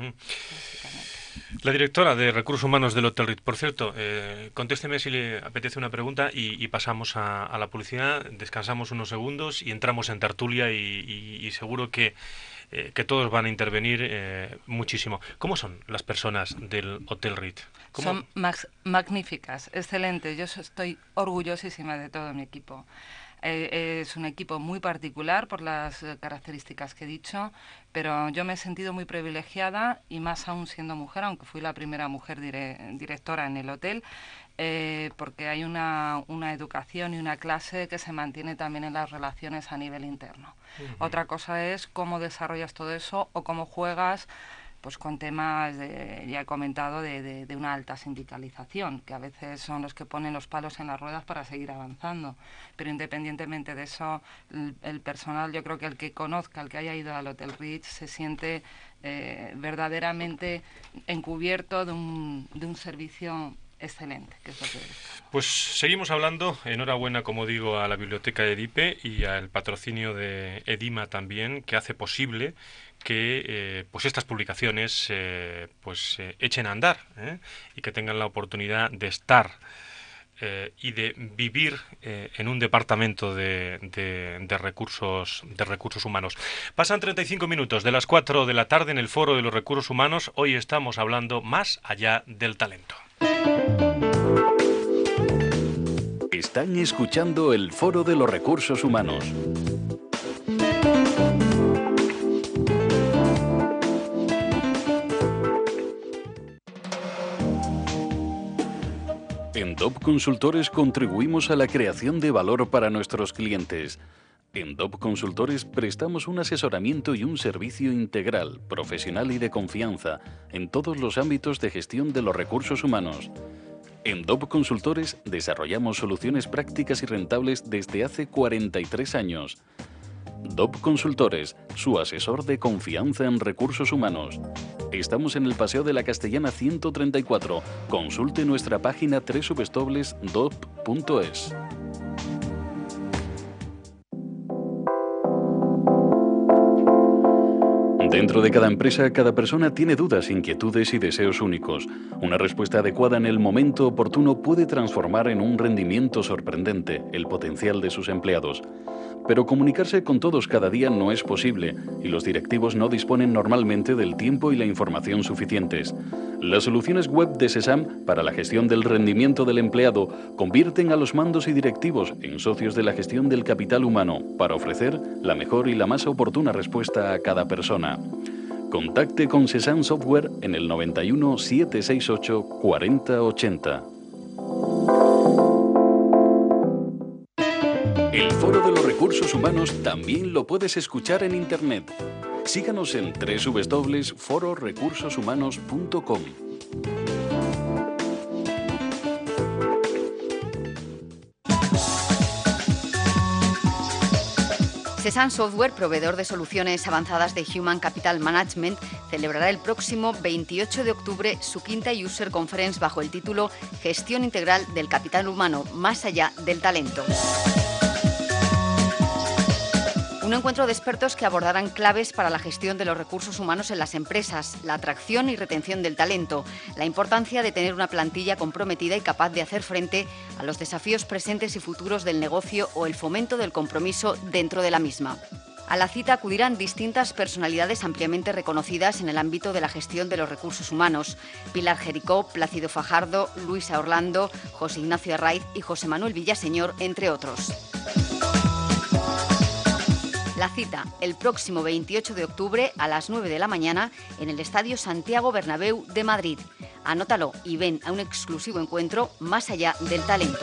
La directora de Recursos Humanos del Hotel Ritz, por cierto, contésteme si le apetece una pregunta y pasamos a la publicidad, descansamos unos segundos y entramos en tertulia y seguro que todos van a intervenir muchísimo. ¿Cómo son las personas del Hotel Ritz? Son magníficas, excelentes. Yo estoy orgullosísima de todo mi equipo. Es un equipo muy particular por las características que he dicho, pero yo me he sentido muy privilegiada, y más aún siendo mujer, aunque fui la primera mujer directora en el hotel, porque hay una educación y una clase que se mantiene también en las relaciones a nivel interno. Otra cosa es cómo desarrollas todo eso o cómo juegas pues con temas, ya he comentado, de una alta sindicalización, que a veces son los que ponen los palos en las ruedas para seguir avanzando. Pero independientemente de eso, el personal, yo creo que el que conozca, el que haya ido al Hotel Ritz, se siente verdaderamente encubierto de un servicio excelente, que es lo que es. Pues seguimos hablando. Enhorabuena, como digo, a la Biblioteca de Edipe y al patrocinio de Edima también, que hace posible que pues estas publicaciones echen a andar, y que tengan la oportunidad de estar y de vivir en un departamento de recursos humanos. Pasan 35 minutos de las 4 de la tarde en el Foro de los Recursos Humanos. Hoy estamos hablando más allá del talento. Están escuchando el Foro de los Recursos Humanos. En DOP Consultores contribuimos a la creación de valor para nuestros clientes. En DOP Consultores prestamos un asesoramiento y un servicio integral, profesional y de confianza en todos los ámbitos de gestión de los recursos humanos. En DOP Consultores desarrollamos soluciones prácticas y rentables desde hace 43 años. DOP Consultores, su asesor de confianza en recursos humanos. Estamos en el Paseo de la Castellana 134. Consulte nuestra página www.dop.es. Dentro de cada empresa, cada persona tiene dudas, inquietudes y deseos únicos. Una respuesta adecuada en el momento oportuno puede transformar en un rendimiento sorprendente el potencial de sus empleados. Pero comunicarse con todos cada día no es posible y los directivos no disponen normalmente del tiempo y la información suficientes. Las soluciones web de SESAM para la gestión del rendimiento del empleado convierten a los mandos y directivos en socios de la gestión del capital humano para ofrecer la mejor y la más oportuna respuesta a cada persona. Contacte con SESAM Software en el 91 768 4080. El Foro de los Recursos Humanos también lo puedes escuchar en Internet. Síganos en www.fororecursoshumanos.com. SESAM Software, proveedor de soluciones avanzadas de Human Capital Management, celebrará el próximo 28 de octubre su quinta User Conference bajo el título Gestión Integral del Capital Humano, más allá del talento. Un encuentro de expertos que abordarán claves para la gestión de los recursos humanos en las empresas, la atracción y retención del talento, la importancia de tener una plantilla comprometida y capaz de hacer frente a los desafíos presentes y futuros del negocio o el fomento del compromiso dentro de la misma. A la cita acudirán distintas personalidades ampliamente reconocidas en el ámbito de la gestión de los recursos humanos: Pilar Jericó, Plácido Fajardo, Luisa Orlando, José Ignacio Arraiz y José Manuel Villaseñor, entre otros. La cita, el próximo 28 de octubre a las 9 de la mañana en el Estadio Santiago Bernabéu de Madrid. Anótalo y ven a un exclusivo encuentro más allá del talento.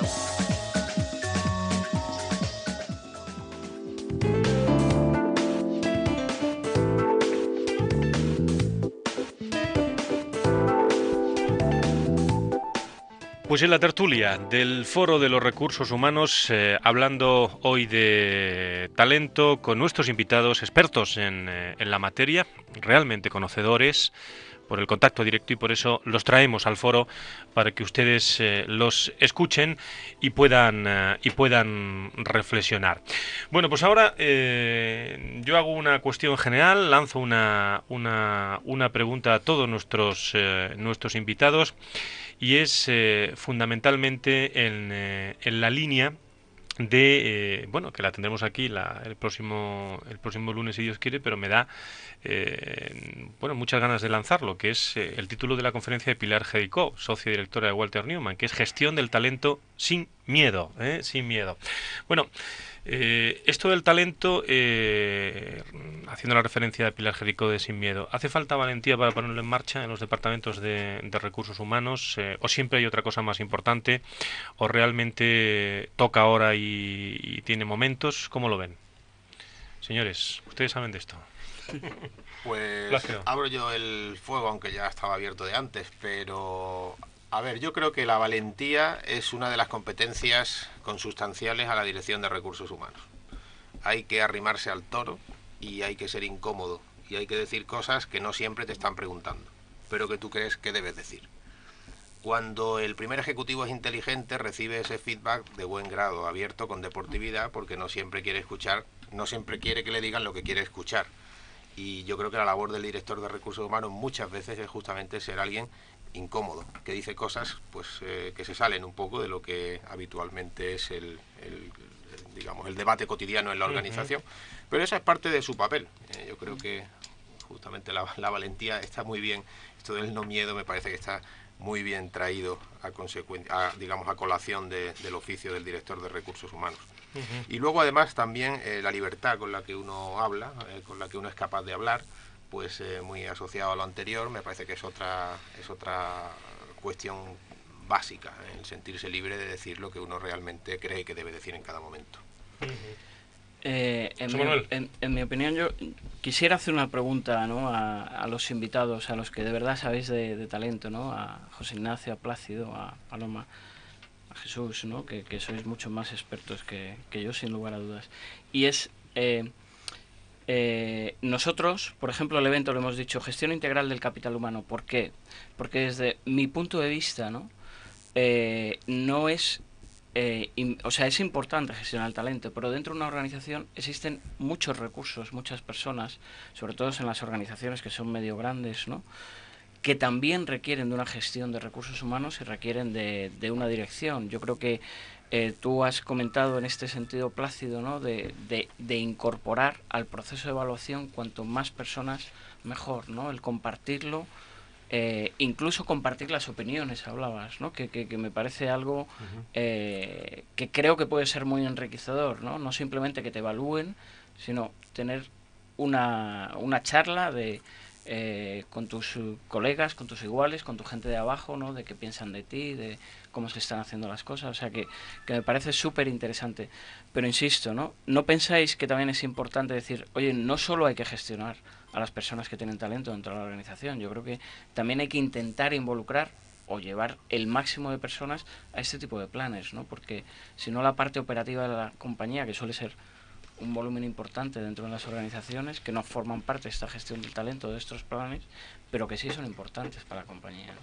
Pues en la tertulia del Foro de los Recursos Humanos, hablando hoy de talento con nuestros invitados expertos en la materia, realmente conocedores por el contacto directo, y por eso los traemos al foro para que ustedes los escuchen y puedan reflexionar. Bueno, pues ahora yo hago una cuestión general, lanzo una pregunta a todos nuestros invitados, y es fundamentalmente en la línea de que la tendremos aquí el próximo lunes, si Dios quiere, pero me da muchas ganas de lanzarlo, que es el título de la conferencia de Pilar Jericó, socia directora de Walter Newman, que es Gestión del Talento sin miedo, sin miedo. Bueno, esto del talento, haciendo la referencia de Pilar Jericó de Sin Miedo, ¿hace falta valentía para ponerlo en marcha en los departamentos de recursos humanos? ¿O siempre hay otra cosa más importante? ¿O realmente toca ahora y tiene momentos? ¿Cómo lo ven? Señores, ustedes saben de esto. Pues Plácido. abro yo el fuego, aunque ya estaba abierto de antes, pero a ver, yo creo que la valentía es una de las competencias consustanciales a la dirección de recursos humanos. Hay que arrimarse al toro y hay que ser incómodo y hay que decir cosas que no siempre te están preguntando, pero que tú crees que debes decir. Cuando el primer ejecutivo es inteligente, recibe ese feedback de buen grado, abierto, con deportividad, porque no siempre quiere escuchar, no siempre quiere que le digan lo que quiere escuchar. Y yo creo que la labor del director de recursos humanos muchas veces es justamente ser alguien incómodo, que dice cosas pues que se salen un poco de lo que habitualmente es digamos, el debate cotidiano en la organización. Pero esa es parte de su papel. Yo creo que justamente la valentía está muy bien. Esto del no miedo me parece que está muy bien traído digamos, a colación del oficio del director de recursos humanos. Y luego además también la libertad con la que uno habla, con la que uno es capaz de hablar, pues muy asociado a lo anterior, me parece que es otra cuestión básica, el sentirse libre de decir lo que uno realmente cree que debe decir en cada momento. En mi opinión, yo quisiera hacer una pregunta, ¿no?, a los invitados, a los que de verdad sabéis de talento, ¿no?, a José Ignacio, a Plácido, a Paloma, a Jesús, ¿no?, que sois mucho más expertos que yo, sin lugar a dudas. Y es, nosotros, por ejemplo, el evento lo hemos dicho, gestión integral del capital humano. ¿Por qué? Porque desde mi punto de vista, ¿no?, no es... o sea, es importante gestionar el talento, pero dentro de una organización existen muchos recursos, muchas personas, sobre todo en las organizaciones que son medio grandes, ¿no?, que también requieren de una gestión de recursos humanos y requieren de una dirección. Yo creo que tú has comentado en este sentido, Plácido, ¿no?, de incorporar al proceso de evaluación cuanto más personas mejor, ¿no?, el compartirlo. Incluso compartir las opiniones, hablabas, ¿no?, que me parece algo que creo que puede ser muy enriquecedor, ¿no? No simplemente que te evalúen, sino tener una charla con tus colegas, con tus iguales, con tu gente de abajo, ¿no?, de qué piensan de ti, de cómo se están haciendo las cosas. O sea, que me parece súper interesante. Pero insisto, ¿no pensáis que también es importante decir, oye, no solo hay que gestionar a las personas que tienen talento dentro de la organización? Yo creo que también hay que intentar involucrar o llevar el máximo de personas a este tipo de planes, ¿no? Porque si no, la parte operativa de la compañía, que suele ser un volumen importante dentro de las organizaciones, que no forman parte de esta gestión del talento, de estos planes, pero que sí son importantes para la compañía,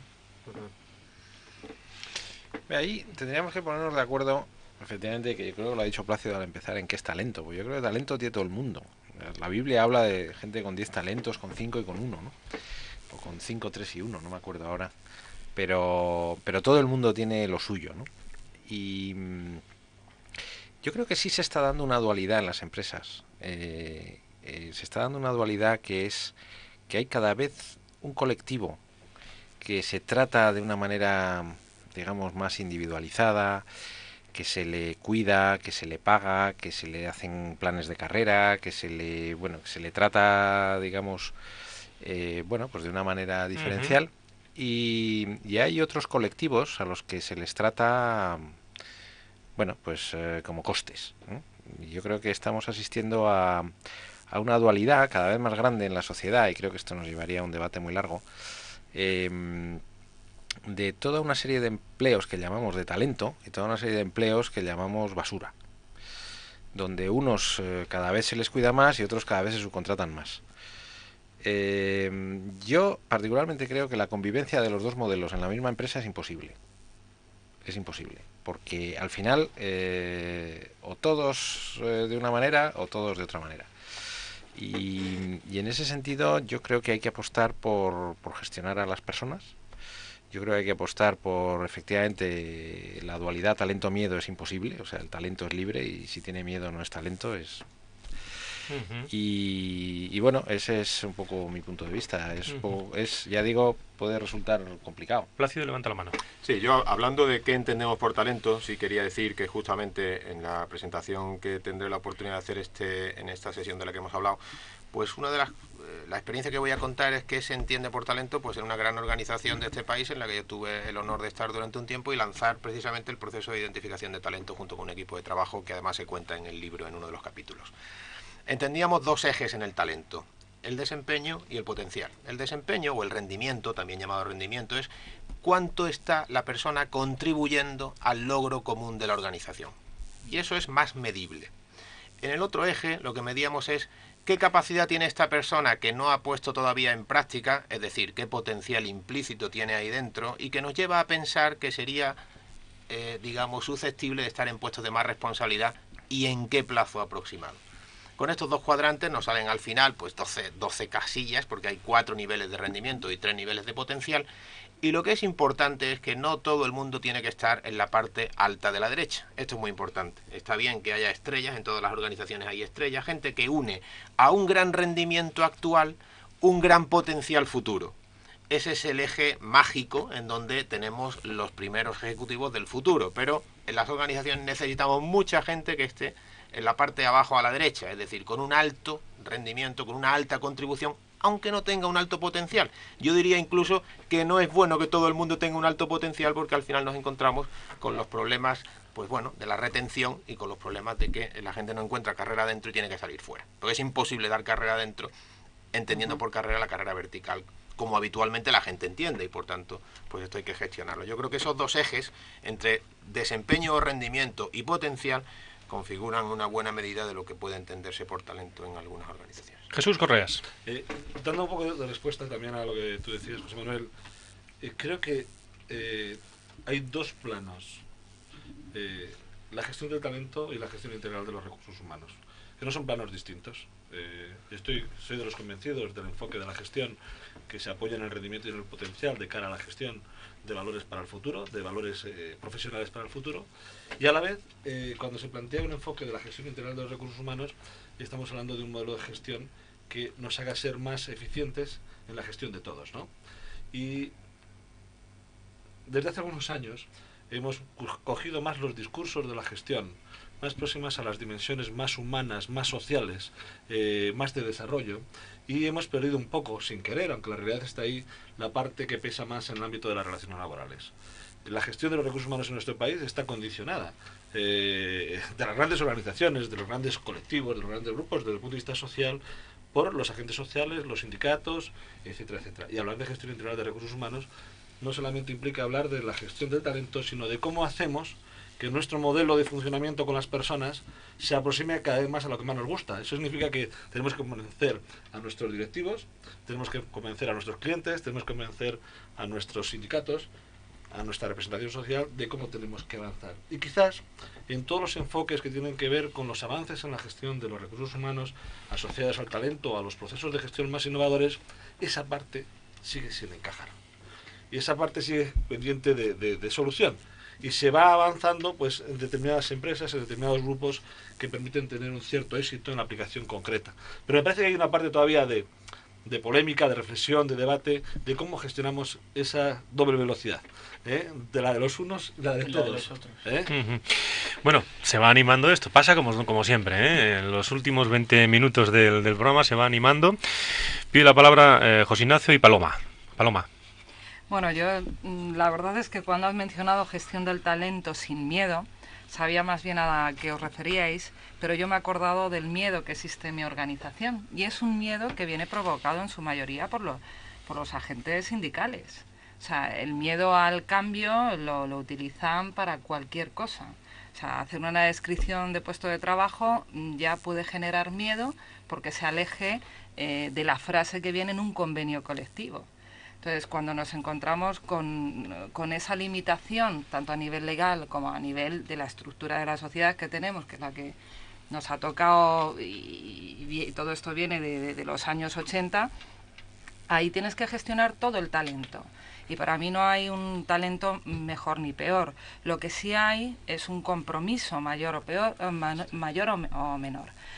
¿no? Ahí tendríamos que ponernos de acuerdo, efectivamente, que yo creo que lo ha dicho Plácido al empezar, en qué es talento. Pues yo creo que talento tiene todo el mundo. La Biblia habla de gente con 10 talentos, con 5 y con 1, ¿no? O con 5, 3 y 1, no me acuerdo ahora. Pero todo el mundo tiene lo suyo, ¿no? Y yo creo que sí se está dando una dualidad en las empresas. Se está dando una dualidad que es que hay cada vez un colectivo que se trata de una manera, digamos, más individualizada, que se le cuida, que se le paga, que se le hacen planes de carrera, que se le trata, digamos, pues de una manera diferencial. Y hay otros colectivos a los que se les trata, como costes, ¿no? Y yo creo que estamos asistiendo a una dualidad cada vez más grande en la sociedad, y creo que esto nos llevaría a un debate muy largo, de toda una serie de empleos que llamamos de talento y toda una serie de empleos que llamamos basura, donde unos cada vez se les cuida más y otros cada vez se subcontratan más. Yo particularmente creo que la convivencia de los dos modelos en la misma empresa es imposible. Es imposible, porque al final o todos de una manera o todos de otra manera. Y en ese sentido yo creo que hay que apostar por gestionar a las personas. Yo creo que hay que apostar por, efectivamente, la dualidad talento-miedo es imposible. O sea, el talento es libre y si tiene miedo no es talento. Y bueno, ese es un poco mi punto de vista. Es, ya digo, puede resultar complicado. Plácido, levanta la mano. Sí, yo hablando de qué entendemos por talento, sí quería decir que justamente en la presentación que tendré la oportunidad de hacer en esta sesión de la que hemos hablado, pues una de la experiencia que voy a contar es qué se entiende por talento pues en una gran organización de este país en la que yo tuve el honor de estar durante un tiempo y lanzar precisamente el proceso de identificación de talento junto con un equipo de trabajo que además se cuenta en el libro en uno de los capítulos. Entendíamos dos ejes en el talento: el desempeño y el potencial. El desempeño, o el rendimiento, también llamado rendimiento, es cuánto está la persona contribuyendo al logro común de la organización. Y eso es más medible. En el otro eje, lo que medíamos es qué capacidad tiene esta persona que no ha puesto todavía en práctica, es decir, qué potencial implícito tiene ahí dentro, y que nos lleva a pensar que sería, digamos, susceptible de estar en puestos de más responsabilidad y en qué plazo aproximado. Con estos dos cuadrantes nos salen al final pues 12 casillas, porque hay 4 niveles de rendimiento y 3 niveles de potencial. Y lo que es importante es que no todo el mundo tiene que estar en la parte alta de la derecha. Esto es muy importante. Está bien que haya estrellas, en todas las organizaciones hay estrellas, gente que une a un gran rendimiento actual un gran potencial futuro. Ese es el eje mágico en donde tenemos los primeros ejecutivos del futuro. Pero en las organizaciones necesitamos mucha gente que esté en la parte de abajo a la derecha, es decir, con un alto rendimiento, con una alta contribución, aunque no tenga un alto potencial. Yo diría incluso que no es bueno que todo el mundo tenga un alto potencial, porque al final nos encontramos con los problemas, pues bueno, de la retención y con los problemas de que la gente no encuentra carrera dentro y tiene que salir fuera. Porque es imposible dar carrera dentro, entendiendo por carrera la carrera vertical, como habitualmente la gente entiende, y por tanto, pues esto hay que gestionarlo. Yo creo que esos dos ejes, entre desempeño, rendimiento y potencial, configuran una buena medida de lo que puede entenderse por talento en algunas organizaciones. Jesús Correas. Dando un poco de respuesta también a lo que tú decías, José Manuel, creo que hay dos planos: la gestión del talento y la gestión integral de los recursos humanos, que no son planos distintos. Soy de los convencidos del enfoque de la gestión que se apoya en el rendimiento y en el potencial de cara a la gestión de valores para el futuro, de valores profesionales para el futuro, y a la vez, cuando se plantea un enfoque de la gestión integral de los recursos humanos, estamos hablando de un modelo de gestión que nos haga ser más eficientes en la gestión de todos, ¿no? Y desde hace algunos años hemos cogido más los discursos de la gestión, más próximas a las dimensiones más humanas, más sociales, más de desarrollo, y hemos perdido un poco, sin querer, aunque la realidad está ahí, la parte que pesa más en el ámbito de las relaciones laborales. La gestión de los recursos humanos en nuestro país está condicionada de las grandes organizaciones, de los grandes colectivos, de los grandes grupos, desde el punto de vista social, por los agentes sociales, los sindicatos, etcétera, etcétera. Y hablar de gestión integral de recursos humanos no solamente implica hablar de la gestión del talento, sino de cómo hacemos que nuestro modelo de funcionamiento con las personas se aproxime cada vez más a lo que más nos gusta. Eso significa que tenemos que convencer a nuestros directivos, tenemos que convencer a nuestros clientes, tenemos que convencer a nuestros sindicatos, a nuestra representación social, de cómo tenemos que avanzar. Y quizás en todos los enfoques que tienen que ver con los avances en la gestión de los recursos humanos asociados al talento, a los procesos de gestión más innovadores, esa parte sigue sin encajar. Y esa parte sigue pendiente de solución. Y se va avanzando pues en determinadas empresas, en determinados grupos que permiten tener un cierto éxito en la aplicación concreta. Pero me parece que hay una parte todavía de polémica, de reflexión, de debate, de cómo gestionamos esa doble velocidad, de la de los unos y la de todos. Los otros. Bueno, se va animando esto, pasa como siempre, en los últimos 20 minutos del programa se va animando. Pido la palabra José Ignacio y Paloma. Bueno, yo la verdad es que cuando has mencionado gestión del talento sin miedo, sabía más bien a qué os referíais, pero yo me he acordado del miedo que existe en mi organización, y es un miedo que viene provocado en su mayoría por los agentes sindicales. O sea, el miedo al cambio lo utilizan para cualquier cosa. O sea, hacer una descripción de puesto de trabajo ya puede generar miedo porque se aleje de la frase que viene en un convenio colectivo. Entonces, cuando nos encontramos con esa limitación, tanto a nivel legal como a nivel de la estructura de la sociedad que tenemos, que es la que nos ha tocado, y todo esto viene de los años 80, ahí tienes que gestionar todo el talento. Y para mí no hay un talento mejor ni peor. Lo que sí hay es un compromiso mayor o menor.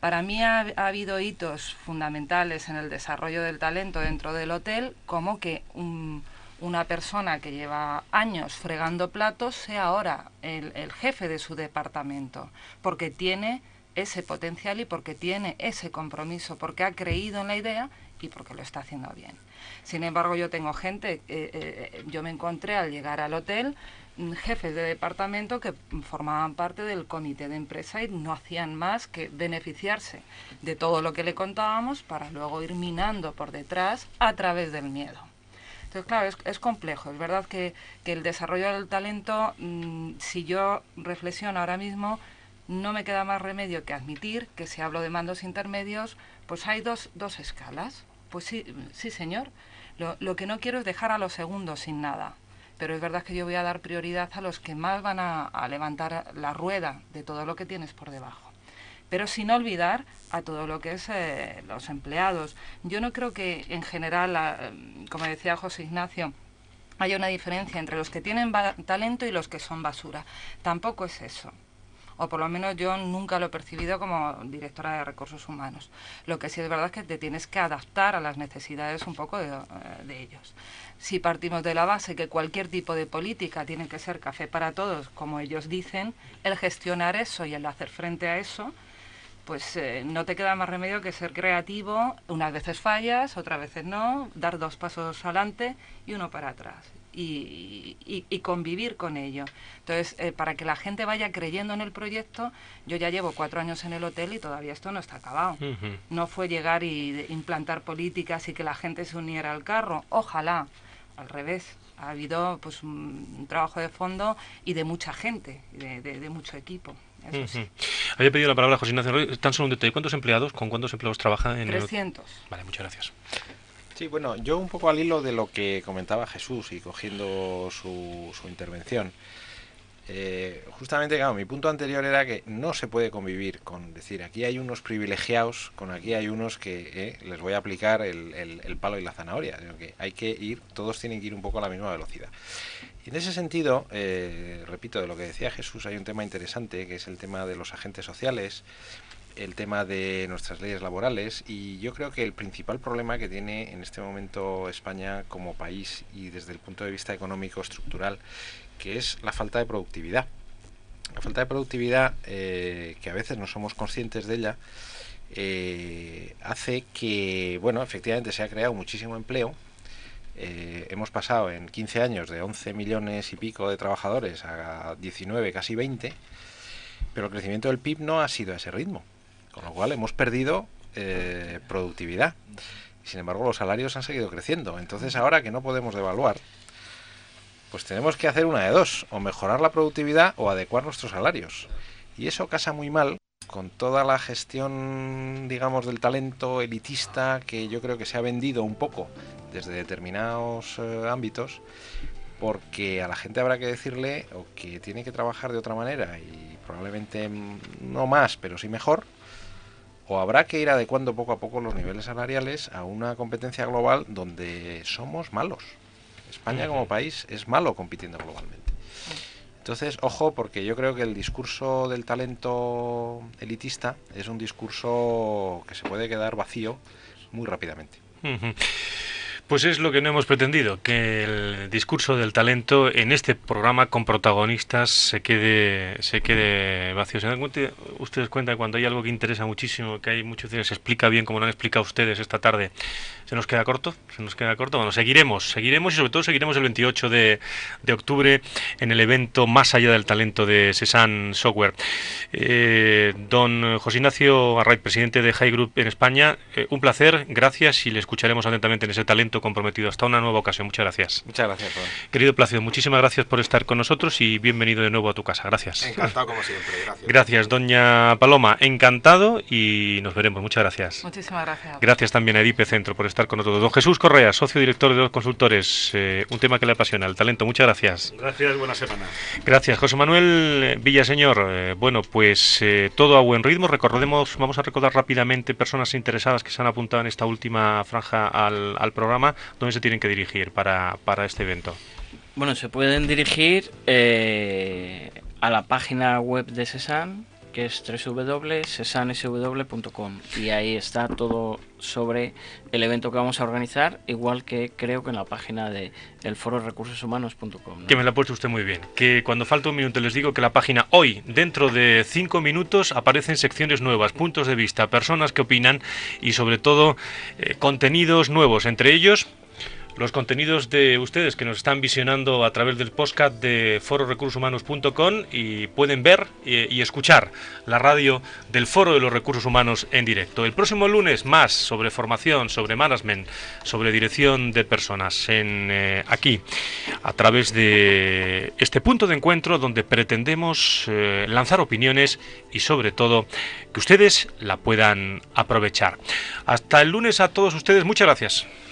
Para mí ha habido hitos fundamentales en el desarrollo del talento dentro del hotel, como que una persona que lleva años fregando platos sea ahora el jefe de su departamento, porque tiene ese potencial y porque tiene ese compromiso, porque ha creído en la idea y porque lo está haciendo bien. Sin embargo, yo tengo gente, yo me encontré al llegar al hotel, jefes de departamento que formaban parte del comité de empresa y no hacían más que beneficiarse de todo lo que le contábamos para luego ir minando por detrás a través del miedo. Entonces, claro, es complejo. Es verdad que el desarrollo del talento, si yo reflexiono ahora mismo, no me queda más remedio que admitir que si hablo de mandos intermedios, pues hay dos escalas. Pues sí señor. Lo que no quiero es dejar a los segundos sin nada. Pero es verdad que yo voy a dar prioridad a los que más van a levantar la rueda de todo lo que tienes por debajo. Pero sin olvidar a todo lo que es los empleados. Yo no creo que en general, como decía José Ignacio, haya una diferencia entre los que tienen talento y los que son basura. Tampoco es eso. O por lo menos yo nunca lo he percibido como directora de recursos humanos. Lo que sí es verdad es que te tienes que adaptar a las necesidades un poco de ellos. Si partimos de la base que cualquier tipo de política tiene que ser café para todos, como ellos dicen, el gestionar eso y el hacer frente a eso, pues no te queda más remedio que ser creativo. Unas veces fallas, otras veces no, dar 2 pasos adelante y 1 para atrás. Y convivir con ello. Entonces, para que la gente vaya creyendo en el proyecto, yo ya llevo 4 años en el hotel y todavía esto no está acabado. No fue llegar y implantar políticas y que la gente se uniera al carro. Ojalá, al revés. Ha habido pues un trabajo de fondo y de mucha gente, de mucho equipo. Eso sí. Había pedido la palabra José Ignacio. Tan solo un detalle. ¿Cuántos empleados? ¿Con cuántos empleados trabaja en 300. Vale, muchas gracias. Sí, bueno, yo un poco al hilo de lo que comentaba Jesús y cogiendo su intervención, justamente, claro, mi punto anterior era que no se puede convivir con decir aquí hay unos privilegiados, con aquí hay unos que les voy a aplicar el palo y la zanahoria, sino que hay que ir, todos tienen que ir un poco a la misma velocidad. Y en ese sentido, repito, de lo que decía Jesús, hay un tema interesante que es el tema de los agentes sociales, el tema de nuestras leyes laborales, y yo creo que el principal problema que tiene en este momento España como país y desde el punto de vista económico estructural, que es la falta de productividad. La falta de productividad, que a veces no somos conscientes de ella, hace que, bueno, efectivamente se ha creado muchísimo empleo. Hemos pasado en 15 años de 11 millones y pico de trabajadores a 19, casi 20, pero el crecimiento del PIB no ha sido a ese ritmo. Con lo cual hemos perdido productividad. Y sin embargo los salarios han seguido creciendo. Entonces ahora que no podemos devaluar, pues tenemos que hacer una de dos. O mejorar la productividad o adecuar nuestros salarios. Y eso casa muy mal con toda la gestión, digamos, del talento elitista que yo creo que se ha vendido un poco desde determinados ámbitos. Porque a la gente habrá que decirle o que tiene que trabajar de otra manera y probablemente no más, pero sí mejor, o habrá que ir adecuando poco a poco los niveles salariales a una competencia global donde somos malos. España como país es malo compitiendo globalmente. Entonces, ojo, porque yo creo que el discurso del talento elitista es un discurso que se puede quedar vacío muy rápidamente. Pues es lo que no hemos pretendido, que el discurso del talento en este programa con protagonistas se quede vacío. ¿Se dan ustedes cuenta que cuando hay algo que interesa muchísimo, que hay muchos que se explica bien como lo han explicado ustedes esta tarde, se nos queda corto? Bueno, seguiremos y sobre todo seguiremos el 28 de octubre en el evento Más allá del talento de Cezanne Software. Don José Ignacio Arraiz, presidente de High Group en España, un placer, gracias, y le escucharemos atentamente en ese talento comprometido. Hasta una nueva ocasión. Muchas gracias. Muchas gracias, Juan. Querido Plácido, muchísimas gracias por estar con nosotros y bienvenido de nuevo a tu casa. Gracias. Encantado como siempre. Gracias. Gracias, doña Paloma. Encantado y nos veremos. Muchas gracias. Muchísimas gracias. Gracias también a Edipe Centro por estar con nosotros. Don Jesús Correa, socio director de Los Consultores, un tema que le apasiona, el talento. Muchas gracias. Gracias, buena semana. Gracias, José Manuel Villaseñor. Bueno, pues todo a buen ritmo. Vamos a recordar rápidamente personas interesadas que se han apuntado en esta última franja al programa. ¿Dónde se tienen que dirigir para este evento? Bueno, se pueden dirigir a la página web de Cezanne, que es www.cesansw.com, y ahí está todo sobre el evento que vamos a organizar, igual que creo que en la página de elfororecursoshumanos.com, ¿no? Que me la ha puesto usted muy bien, que cuando falta un minuto les digo que la página hoy, dentro de 5 minutos, aparecen secciones nuevas, puntos de vista, personas que opinan y sobre todo contenidos nuevos, entre ellos los contenidos de ustedes que nos están visionando a través del podcast de fororecursoshumanos.com y pueden ver y escuchar la radio del Foro de los Recursos Humanos en directo. El próximo lunes más sobre formación, sobre management, sobre dirección de personas aquí a través de este punto de encuentro donde pretendemos lanzar opiniones y sobre todo que ustedes la puedan aprovechar. Hasta el lunes a todos ustedes, muchas gracias.